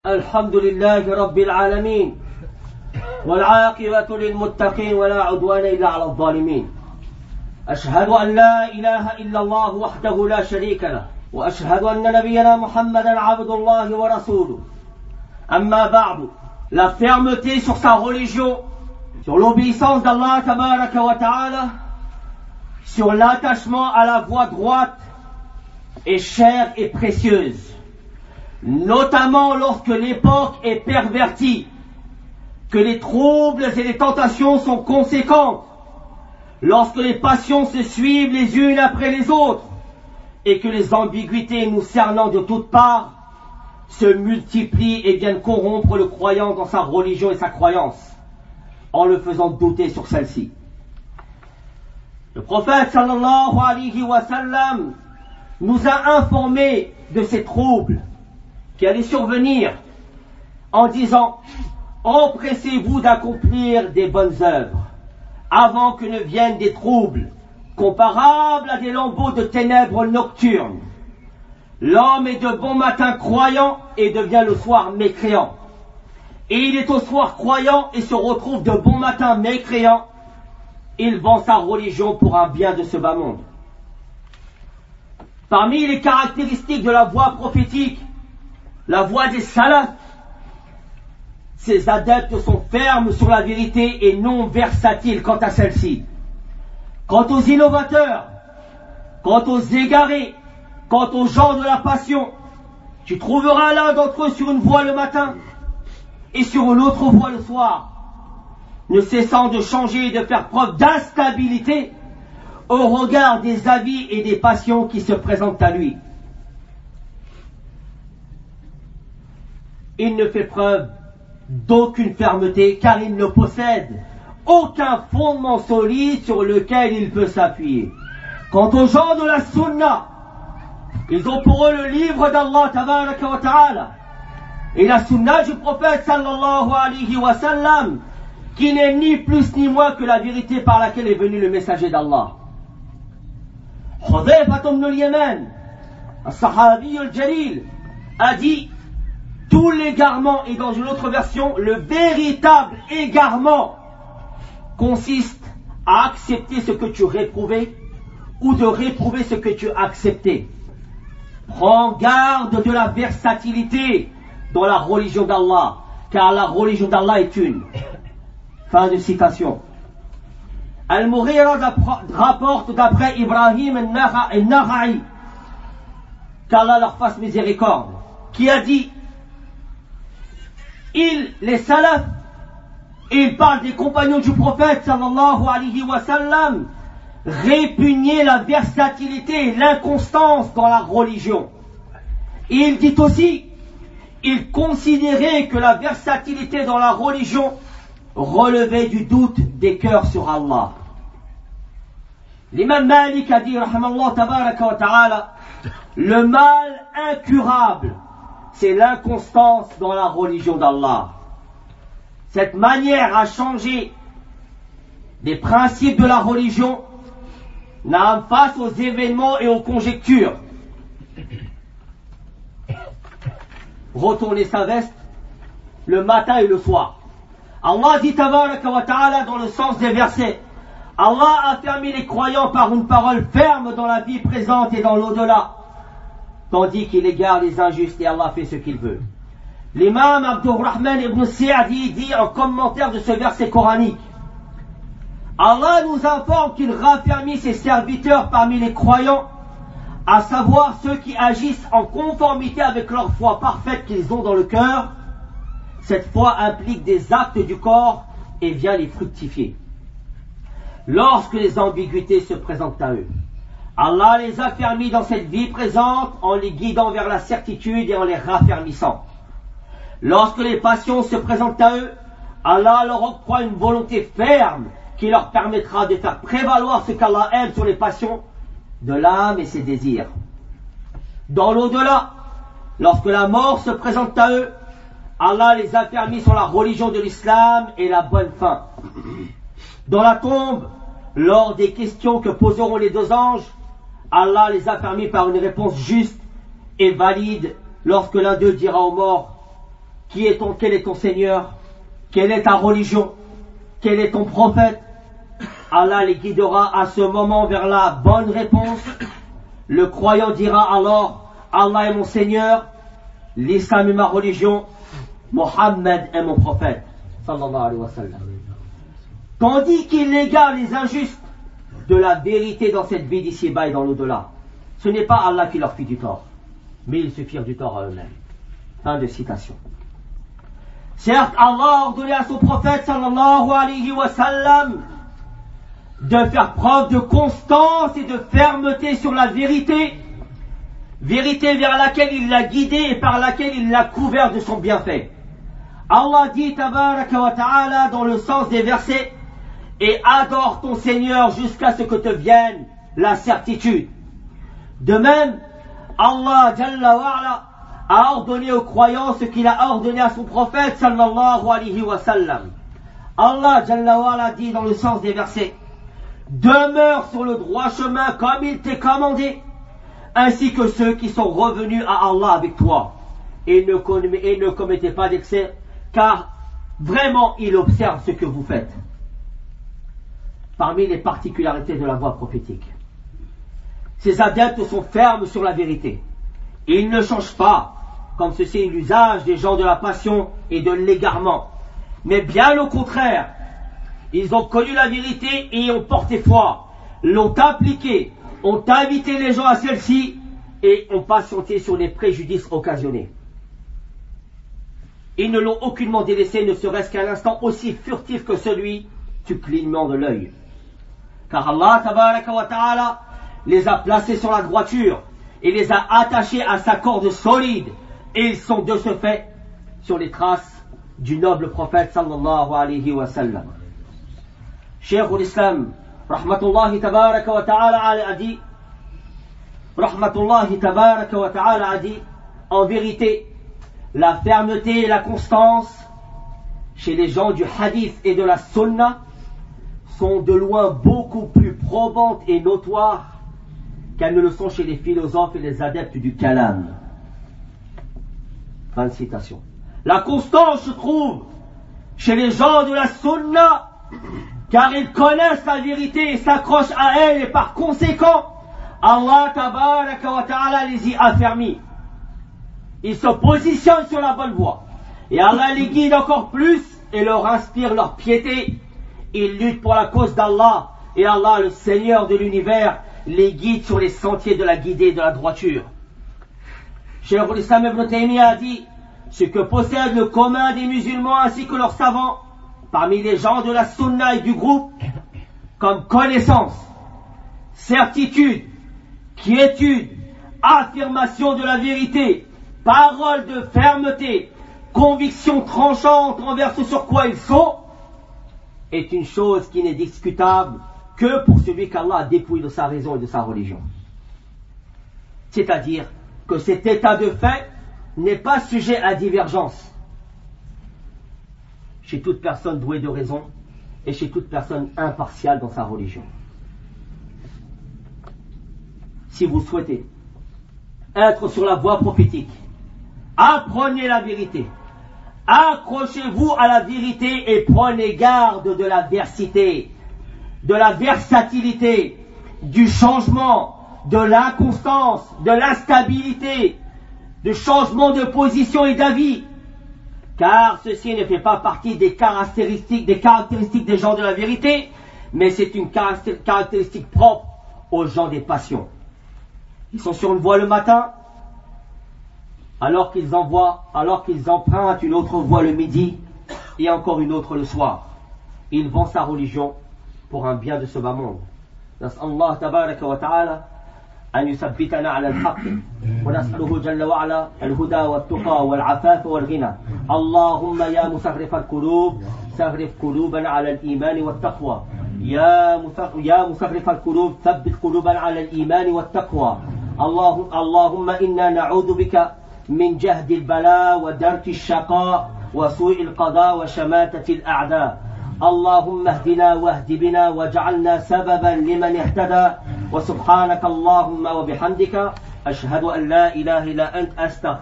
الحمد لله رب العالمين والعاقبة للمتقين ولا عدوان إلا على الظالمين أشهد أن لا إله إلا الله وحده لا شريك له وأشهد أن نبينا محمدا عبد الله ورسوله أما بعد. La fermeté sur sa religion, sur l'obéissance d'Allah tabaraka wa ta'ala, sur l'attachement à la voie droite est chère et précieuse, notamment lorsque l'époque est pervertie, que les troubles et les tentations sont conséquentes, lorsque les passions se suivent les unes après les autres, et que les ambiguïtés nous cernant de toutes parts se multiplient et viennent corrompre le croyant dans sa religion et sa croyance, en le faisant douter sur celle-ci. Le prophète sallallahu alayhi wa sallam nous a informés de ces troubles qui allaient survenir en disant: empressez-vous d'accomplir des bonnes œuvres avant que ne viennent des troubles comparables à des lambeaux de ténèbres nocturnes. L'homme est de bon matin croyant et devient le soir mécréant. Et il est au soir croyant et se retrouve de bon matin mécréant. Il vend sa religion pour un bien de ce bas monde. Parmi les caractéristiques de la voie prophétique, la voie des salafs, ces adeptes sont fermes sur la vérité et non versatiles quant à celle-ci. Quant aux innovateurs, quant aux égarés, quant aux gens de la passion, tu trouveras l'un d'entre eux sur une voie le matin et sur une autre voie le soir, ne cessant de changer et de faire preuve d'instabilité au regard des avis et des passions qui se présentent à lui. Il ne fait preuve d'aucune fermeté car il ne possède aucun fondement solide sur lequel il peut s'appuyer. Quant aux gens de la sunna, ils ont pour eux le livre d'Allah tabaraka wa ta'ala et la sunna du prophète sallallahu alayhi wa sallam, qui n'est ni plus ni moins que la vérité par laquelle est venu le messager d'Allah. Hudhayfa ibn al-Yaman, as-sahabi al-jalil, a dit: tout l'égarement, et dans une autre version, le véritable égarement consiste à accepter ce que tu réprouvais ou de réprouver ce que tu acceptais. Prends garde de la versatilité dans la religion d'Allah, car la religion d'Allah est une. Fin de citation. Al-Mughira rapporte d'après Ibrahim al-Nakha'i, qu'Allah leur fasse miséricorde, qui a dit: les salafs, et il parle des compagnons du prophète sallallahu alayhi wa sallam, répugnaient la versatilité et l'inconstance dans la religion. Et il dit aussi, il considérait que la versatilité dans la religion relevait du doute des cœurs sur Allah. L'imam Malik a dit, rahimallahu tabaraka wa ta'ala, le mal incurable, c'est l'inconstance dans la religion d'Allah. Cette manière à changer des principes de la religion n'a face aux événements et aux conjectures. Retourner sa veste le matin et le soir. Allah dit tabaraka wa ta'ala dans le sens des versets: Allah a fermé les croyants par une parole ferme dans la vie présente et dans l'au-delà, tandis qu'il égare les injustes et Allah fait ce qu'il veut. L'imam Abdurrahman ibn Sa'di dit en commentaire de ce verset coranique: Allah nous informe qu'il raffermit ses serviteurs parmi les croyants, à savoir ceux qui agissent en conformité avec leur foi parfaite qu'ils ont dans le cœur. Cette foi implique des actes du corps et vient les fructifier. Lorsque les ambiguïtés se présentent à eux, Allah les affermit dans cette vie présente en les guidant vers la certitude et en les raffermissant. Lorsque les passions se présentent à eux, Allah leur octroie une volonté ferme qui leur permettra de faire prévaloir ce qu'Allah aime sur les passions de l'âme et ses désirs. Dans l'au-delà, lorsque la mort se présente à eux, Allah les affermit sur la religion de l'islam et la bonne fin. Dans la tombe, lors des questions que poseront les deux anges, Allah les affermit par une réponse juste et valide lorsque l'un d'eux dira aux morts: quel est ton Seigneur, quelle est ta religion, quel est ton prophète, Allah les guidera à ce moment vers la bonne réponse. Le croyant dira alors, Allah est mon Seigneur, l'islam est ma religion, Mohammed est mon prophète, sallallahu alayhi wa sallam. Tandis qu'il égare les injustes de la vérité dans cette vie d'ici-bas et dans l'au-delà. Ce n'est pas Allah qui leur fit du tort, mais ils se firent du tort à eux-mêmes. Fin de citation. Certes, Allah a ordonné à son prophète, sallallahu alayhi wa sallam, de faire preuve de constance et de fermeté sur la vérité, vérité vers laquelle il l'a guidé et par laquelle il l'a couvert de son bienfait. Allah dit, tabaraka wa ta'ala, dans le sens des versets, et adore ton Seigneur jusqu'à ce que te vienne la certitude. De même, Allah Jalla wa ala a ordonné aux croyants ce qu'il a ordonné à son prophète sallallahu alayhi wa sallam. Allah Jalla wa ala dit dans le sens des versets, demeure sur le droit chemin comme il t'est commandé, ainsi que ceux qui sont revenus à Allah avec toi, et ne commettez pas d'excès, car vraiment il observe ce que vous faites. Parmi les particularités de la voie prophétique, ces adeptes sont fermes sur la vérité. Ils ne changent pas, comme ceci est l'usage des gens de la passion et de l'égarement. Mais bien au contraire, ils ont connu la vérité et ont porté foi, l'ont appliquée, ont invité les gens à celle-ci et ont patienté sur les préjudices occasionnés. Ils ne l'ont aucunement délaissé, ne serait-ce qu'un instant aussi furtif que celui du clignement de l'œil. Car Allah tabaraka wa ta'ala les a placés sur la droiture et les a attachés à sa corde solide, et ils sont de ce fait sur les traces du noble prophète sallallahu alayhi wa sallam. Cheikh l'Islam rahmatullahi tabaraka wa ta'ala a dit, rahmatullahi tabaraka wa ta'ala a dit, en vérité, la fermeté et la constance chez les gens du hadith et de la sunna sont de loin beaucoup plus probantes et notoires qu'elles ne le sont chez les philosophes et les adeptes du kalam. Fin de citation. La constance se trouve chez les gens de la sunna, car ils connaissent la vérité et s'accrochent à elle, et par conséquent, Allah tabaraka wa ta'ala les y affermit. Ils se positionnent sur la bonne voie, et Allah les guide encore plus et leur inspire leur piété. Ils luttent pour la cause d'Allah, et Allah, le Seigneur de l'univers, les guide sur les sentiers de la guidée et de la droiture. Cheikh l'Islam Ibn Taymiyyah a dit, ce que possède le commun des musulmans ainsi que leurs savants, parmi les gens de la sunna et du groupe, comme connaissance, certitude, quiétude, affirmation de la vérité, parole de fermeté, conviction tranchante envers ce sur quoi ils sont, est une chose qui n'est discutable que pour celui qu'Allah a dépouillé de sa raison et de sa religion. C'est-à-dire que cet état de fait n'est pas sujet à divergence chez toute personne douée de raison et chez toute personne impartiale dans sa religion. Si vous souhaitez être sur la voie prophétique, apprenez la vérité, accrochez-vous à la vérité et prenez garde de l'adversité, de la versatilité, du changement, de l'inconstance, de l'instabilité, du changement de position et d'avis, car ceci ne fait pas partie des caractéristiques des gens de la vérité, mais c'est une caractéristique propre aux gens des passions. Ils sont sur une voie le matin, alors qu'ils empruntent une autre voie le midi et encore une autre le soir. Ils vendent sa religion pour un bien de ce bas monde. Allah tabaraka wa ta'ala أن يثبتنا على الحق ونسأله جل وعلا الهدى والتقى والعفاف والغنى. اللهم يا مصرف القلوب صرف قلوبنا على الإيمان والتقوى. يا مصرف القلوب ثبت قلوبنا على الإيمان والتقوى. اللهم إنا نعوذ بك من جهد البلاء ودرك الشقاء وسوء القضاء وشماتة الأعداء. اللهم اهدنا واهد بنا واجعلنا سببا لمن اهتدى. وسبحانك اللهم وبحمدك أشهد أن لا إله إلا أنت أستغفرك.